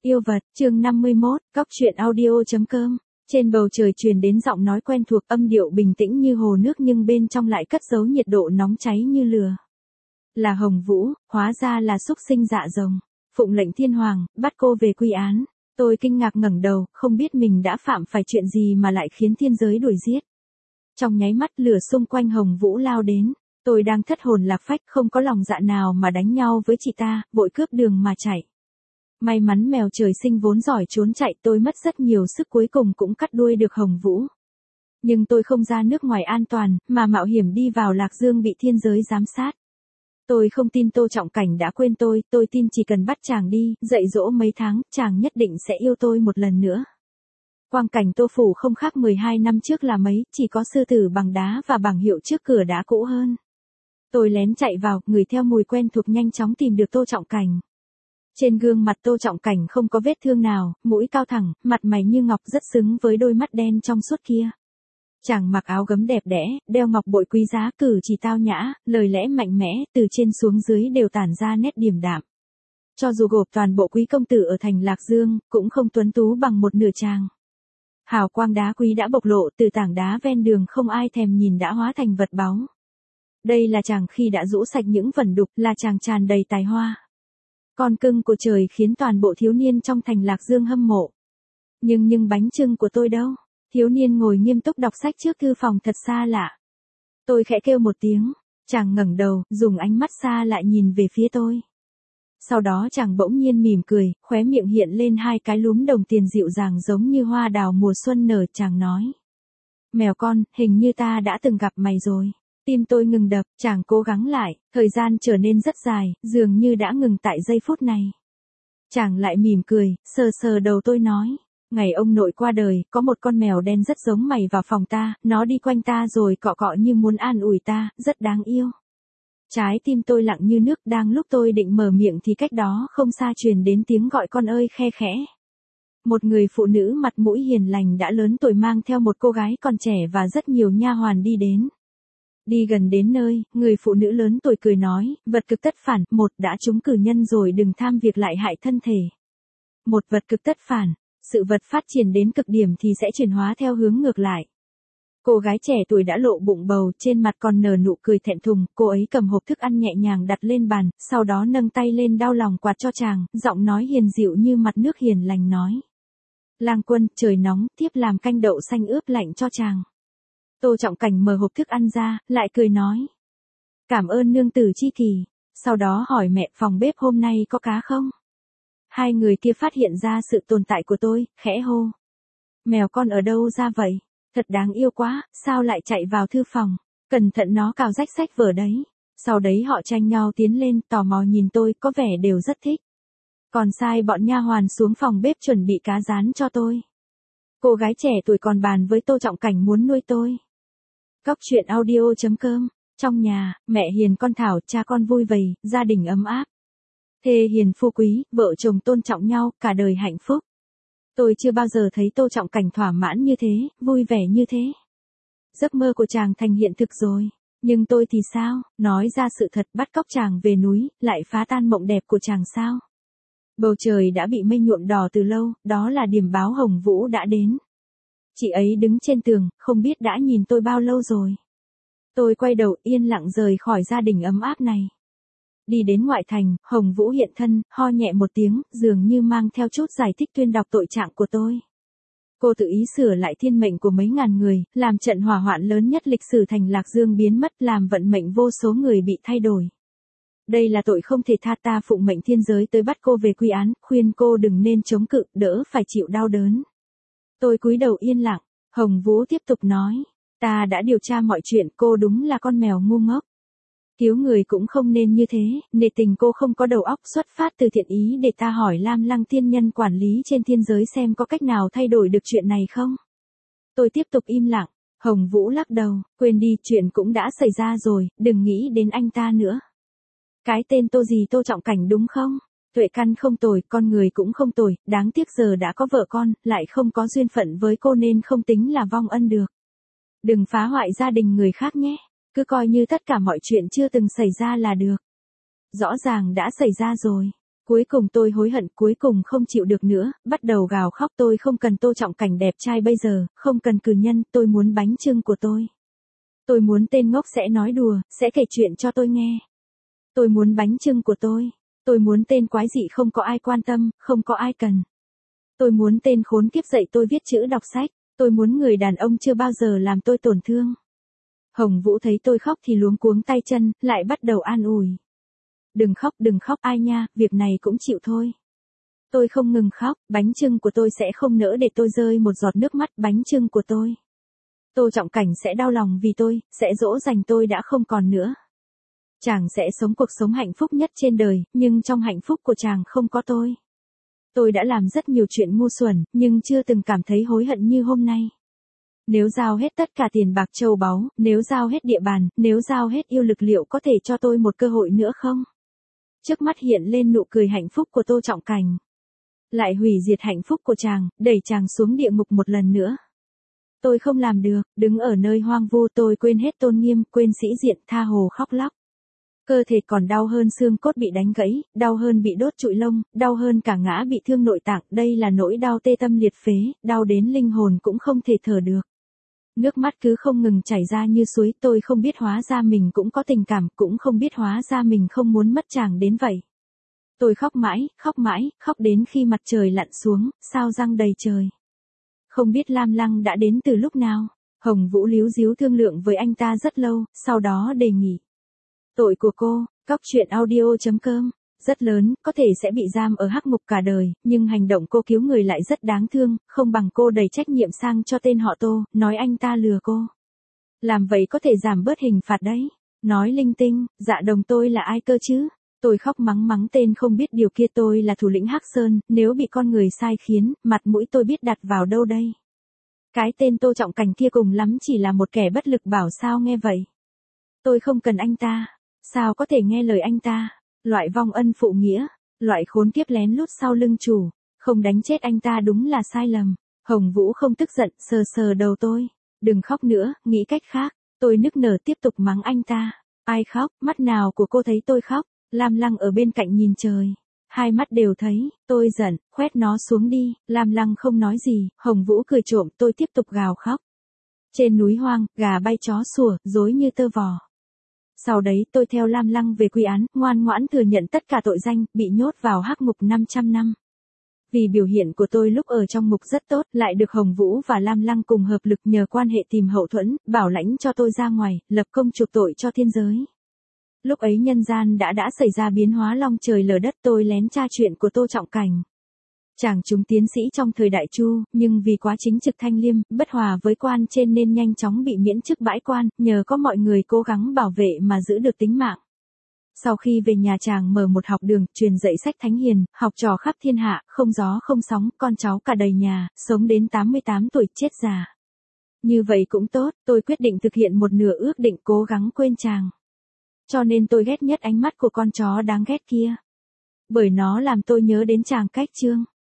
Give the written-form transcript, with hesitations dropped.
Yêu vật, chương 51, Cóc truyện audio.com. Trên bầu trời truyền đến giọng nói quen thuộc, âm điệu bình tĩnh như hồ nước nhưng bên trong lại cất giấu nhiệt độ nóng cháy như lửa. Là Hồng Vũ, hóa ra là súc sinh dạ rồng. Phụng lệnh thiên hoàng, bắt cô về quy án. Tôi kinh ngạc ngẩng đầu, không biết mình đã phạm phải chuyện gì mà lại khiến thiên giới đuổi giết. Trong nháy mắt lửa xung quanh Hồng Vũ lao đến. Tôi đang thất hồn lạc phách, không có lòng dạ nào mà đánh nhau với chị ta, vội cướp đường mà chạy. May mắn mèo trời sinh vốn giỏi trốn chạy, tôi mất rất nhiều sức cuối cùng cũng cắt đuôi được Hồng Vũ. Nhưng tôi không ra nước ngoài an toàn, mà mạo hiểm đi vào Lạc Dương bị thiên giới giám sát. Tôi không tin Tô Trọng Cảnh đã quên tôi tin chỉ cần bắt chàng đi, dạy dỗ mấy tháng, chàng nhất định sẽ yêu tôi một lần nữa. Quang cảnh Tô Phủ không khác 12 năm trước là mấy, chỉ có sư tử bằng đá và bảng hiệu trước cửa đá cũ hơn. Tôi lén chạy vào, ngửi theo mùi quen thuộc nhanh chóng tìm được Tô Trọng Cảnh. Trên gương mặt Tô Trọng Cảnh không có vết thương nào, mũi cao thẳng, mặt mày như ngọc rất xứng với đôi mắt đen trong suốt kia. Chàng mặc áo gấm đẹp đẽ, đeo ngọc bội quý giá, cử chỉ tao nhã, lời lẽ mạnh mẽ, từ trên xuống dưới đều tản ra nét điềm đạm. Cho dù gộp toàn bộ quý công tử ở thành Lạc Dương, cũng không tuấn tú bằng một nửa chàng. Hào quang đá quý đã bộc lộ, từ tảng đá ven đường không ai thèm nhìn đã hóa thành vật báu. Đây là chàng khi đã rũ sạch những vẩn đục, là chàng tràn đầy tài hoa. Con cưng của trời khiến toàn bộ thiếu niên trong thành Lạc Dương hâm mộ. Nhưng bánh chưng của tôi đâu? Thiếu niên ngồi nghiêm túc đọc sách trước thư phòng thật xa lạ. Tôi khẽ kêu một tiếng, chàng ngẩng đầu, dùng ánh mắt xa lại nhìn về phía tôi. Sau đó chàng bỗng nhiên mỉm cười, khóe miệng hiện lên hai cái lúm đồng tiền dịu dàng giống như hoa đào mùa xuân nở, chàng nói. Mèo con, hình như ta đã từng gặp mày rồi. Tim tôi ngừng đập, chàng cố gắng lại, thời gian trở nên rất dài, dường như đã ngừng tại giây phút này. Chàng lại mỉm cười, sờ sờ đầu tôi nói, ngày ông nội qua đời, có một con mèo đen rất giống mày vào phòng ta, nó đi quanh ta rồi cọ cọ như muốn an ủi ta, rất đáng yêu. Trái tim tôi lặng như nước, đang lúc tôi định mở miệng thì cách đó không xa truyền đến tiếng gọi con ơi khe khẽ. Một người phụ nữ mặt mũi hiền lành đã lớn tuổi mang theo một cô gái còn trẻ và rất nhiều nha hoàn đi đến. Đi gần đến nơi, người phụ nữ lớn tuổi cười nói, vật cực tất phản, một đã trúng cử nhân rồi đừng tham việc lại hại thân thể. Một vật cực tất phản, sự vật phát triển đến cực điểm thì sẽ chuyển hóa theo hướng ngược lại. Cô gái trẻ tuổi đã lộ bụng bầu, trên mặt còn nở nụ cười thẹn thùng, cô ấy cầm hộp thức ăn nhẹ nhàng đặt lên bàn, sau đó nâng tay lên đau lòng quạt cho chàng, giọng nói hiền dịu như mặt nước hiền lành nói. Lang Quân, trời nóng, tiếp làm canh đậu xanh ướp lạnh cho chàng. Tô Trọng Cảnh mở hộp thức ăn ra, lại cười nói. Cảm ơn nương tử chi kỷ, sau đó hỏi mẹ phòng bếp hôm nay có cá không? Hai người kia phát hiện ra sự tồn tại của tôi, khẽ hô. Mèo con ở đâu ra vậy? Thật đáng yêu quá, sao lại chạy vào thư phòng? Cẩn thận nó cào rách sách vở đấy. Sau đấy họ tranh nhau tiến lên, tò mò nhìn tôi, có vẻ đều rất thích. Còn sai bọn nha hoàn xuống phòng bếp chuẩn bị cá rán cho tôi. Cô gái trẻ tuổi còn bàn với Tô Trọng Cảnh muốn nuôi tôi. Cóc truyện audio.com. Trong nhà, mẹ hiền con thảo, cha con vui vầy, gia đình ấm áp. Thê hiền phu quý, vợ chồng tôn trọng nhau, cả đời hạnh phúc. Tôi chưa bao giờ thấy Tô Trọng Cảnh thỏa mãn như thế, vui vẻ như thế. Giấc mơ của chàng thành hiện thực rồi. Nhưng tôi thì sao? Nói ra sự thật, bắt cóc chàng về núi, lại phá tan mộng đẹp của chàng sao? Bầu trời đã bị mây nhuộm đỏ từ lâu, đó là điềm báo Hồng Vũ đã đến. Chị ấy đứng trên tường, không biết đã nhìn tôi bao lâu rồi. Tôi quay đầu yên lặng rời khỏi gia đình ấm áp này. Đi đến ngoại thành, Hồng Vũ hiện thân, ho nhẹ một tiếng, dường như mang theo chút giải thích tuyên đọc tội trạng của tôi. Cô tự ý sửa lại thiên mệnh của mấy ngàn người, làm trận hỏa hoạn lớn nhất lịch sử thành Lạc Dương biến mất, làm vận mệnh vô số người bị thay đổi. Đây là tội không thể tha, ta phụng mệnh thiên giới tới bắt cô về quy án, khuyên cô đừng nên chống cự, đỡ phải chịu đau đớn. Tôi cúi đầu yên lặng, Hồng Vũ tiếp tục nói, ta đã điều tra mọi chuyện, cô đúng là con mèo ngu ngốc. Cứu người cũng không nên như thế, nể tình cô không có đầu óc, xuất phát từ thiện ý để ta hỏi Lam Lăng tiên nhân quản lý trên thiên giới xem có cách nào thay đổi được chuyện này không. Tôi tiếp tục im lặng, Hồng Vũ lắc đầu, quên đi, chuyện cũng đã xảy ra rồi, đừng nghĩ đến anh ta nữa. Cái tên Tô gì Tô Trọng Cảnh đúng không? Tuệ căn không tồi, con người cũng không tồi, đáng tiếc giờ đã có vợ con, lại không có duyên phận với cô nên không tính là vong ân được. Đừng phá hoại gia đình người khác nhé, cứ coi như tất cả mọi chuyện chưa từng xảy ra là được. Rõ ràng đã xảy ra rồi. Cuối cùng tôi hối hận, cuối cùng không chịu được nữa, bắt đầu gào khóc. Tôi không cần Tô Trọng Cảnh đẹp trai bây giờ, không cần cử nhân, tôi muốn bánh chưng của tôi. Tôi muốn tên ngốc sẽ nói đùa, sẽ kể chuyện cho tôi nghe. Tôi muốn bánh chưng của tôi muốn tên quái dị không có ai quan tâm, không có ai cần. Tôi muốn tên khốn kiếp dạy tôi viết chữ đọc sách, tôi muốn người đàn ông chưa bao giờ làm tôi tổn thương. Hồng Vũ thấy tôi khóc thì luống cuống tay chân, lại bắt đầu an ủi. Đừng khóc ai nha, việc này cũng chịu thôi. Tôi không ngừng khóc, bánh chưng của tôi sẽ không nỡ để tôi rơi một giọt nước mắt, bánh chưng của tôi. Tô Trọng Cảnh sẽ đau lòng vì tôi, sẽ dỗ dành tôi đã không còn nữa. Chàng sẽ sống cuộc sống hạnh phúc nhất trên đời, nhưng trong hạnh phúc của chàng không có tôi. Tôi đã làm rất nhiều chuyện ngu xuẩn, nhưng chưa từng cảm thấy hối hận như hôm nay. Nếu giao hết tất cả tiền bạc châu báu, nếu giao hết địa bàn, nếu giao hết yêu lực liệu có thể cho tôi một cơ hội nữa không? Trước mắt hiện lên nụ cười hạnh phúc của Tô Trọng Cảnh. Lại hủy diệt hạnh phúc của chàng, đẩy chàng xuống địa ngục một lần nữa. Tôi không làm được, đứng ở nơi hoang vu tôi quên hết tôn nghiêm, quên sĩ diện, tha hồ khóc lóc. Cơ thể còn đau hơn xương cốt bị đánh gãy, đau hơn bị đốt trụi lông, đau hơn cả ngã bị thương nội tạng, đây là nỗi đau tê tâm liệt phế, đau đến linh hồn cũng không thể thở được. Nước mắt cứ không ngừng chảy ra như suối, tôi không biết hóa ra mình cũng có tình cảm, cũng không biết hóa ra mình không muốn mất chàng đến vậy. Tôi khóc mãi, khóc đến khi mặt trời lặn xuống, sao răng đầy trời. Không biết Lam Lăng đã đến từ lúc nào, Hồng Vũ líu díu thương lượng với anh ta rất lâu, sau đó đề nghị. Tội của cô, coctruyện.audio.com, rất lớn, có thể sẽ bị giam ở hắc ngục cả đời, nhưng hành động cô cứu người lại rất đáng thương, không bằng cô đẩy trách nhiệm sang cho tên họ Tô, nói anh ta lừa cô. Làm vậy có thể giảm bớt hình phạt đấy. Nói linh tinh, dạ đồng tôi là ai cơ chứ? Tôi khóc mắng tên không biết điều kia, tôi là thủ lĩnh Hắc Sơn, nếu bị con người sai khiến, mặt mũi tôi biết đặt vào đâu đây? Cái tên Tô Trọng Cảnh kia cùng lắm chỉ là một kẻ bất lực bảo sao nghe vậy. Tôi không cần anh ta, sao có thể nghe lời anh ta? Loại vong ân phụ nghĩa, loại khốn kiếp lén lút sau lưng chủ, không đánh chết anh ta đúng là sai lầm. Hồng Vũ không tức giận, sờ sờ đầu tôi. Đừng khóc nữa, nghĩ cách khác. Tôi nức nở tiếp tục mắng anh ta. Ai khóc, mắt nào của cô thấy tôi khóc? Lam Lăng ở bên cạnh nhìn trời. Hai mắt đều thấy, tôi giận, khoét nó xuống đi. Lam Lăng không nói gì, Hồng Vũ cười trộm, tôi tiếp tục gào khóc. Trên núi hoang, gà bay chó sủa, rối như tơ vò. Sau đấy tôi theo Lam Lăng về quy án, ngoan ngoãn thừa nhận tất cả tội danh, bị nhốt vào hắc ngục 500 năm. Vì biểu hiện của tôi lúc ở trong ngục rất tốt, lại được Hồng Vũ và Lam Lăng cùng hợp lực nhờ quan hệ tìm hậu thuẫn, bảo lãnh cho tôi ra ngoài, lập công chuộc tội cho thiên giới. Lúc ấy nhân gian đã xảy ra biến hóa long trời lở đất, tôi lén tra chuyện của Tô Trọng Cảnh. Chàng chúng tiến sĩ trong thời Đại Chu, nhưng vì quá chính trực thanh liêm, bất hòa với quan trên nên nhanh chóng bị miễn chức bãi quan, nhờ có mọi người cố gắng bảo vệ mà giữ được tính mạng. Sau khi về nhà chàng mở một học đường, truyền dạy sách thánh hiền, học trò khắp thiên hạ, không gió không sóng, con cháu cả đầy nhà, sống đến 88 tuổi chết già. Như vậy cũng tốt, tôi quyết định thực hiện một nửa ước định, cố gắng quên chàng. Cho nên tôi ghét nhất ánh mắt của con chó đáng ghét kia. Bởi nó làm tôi nhớ đến chàng cách chương.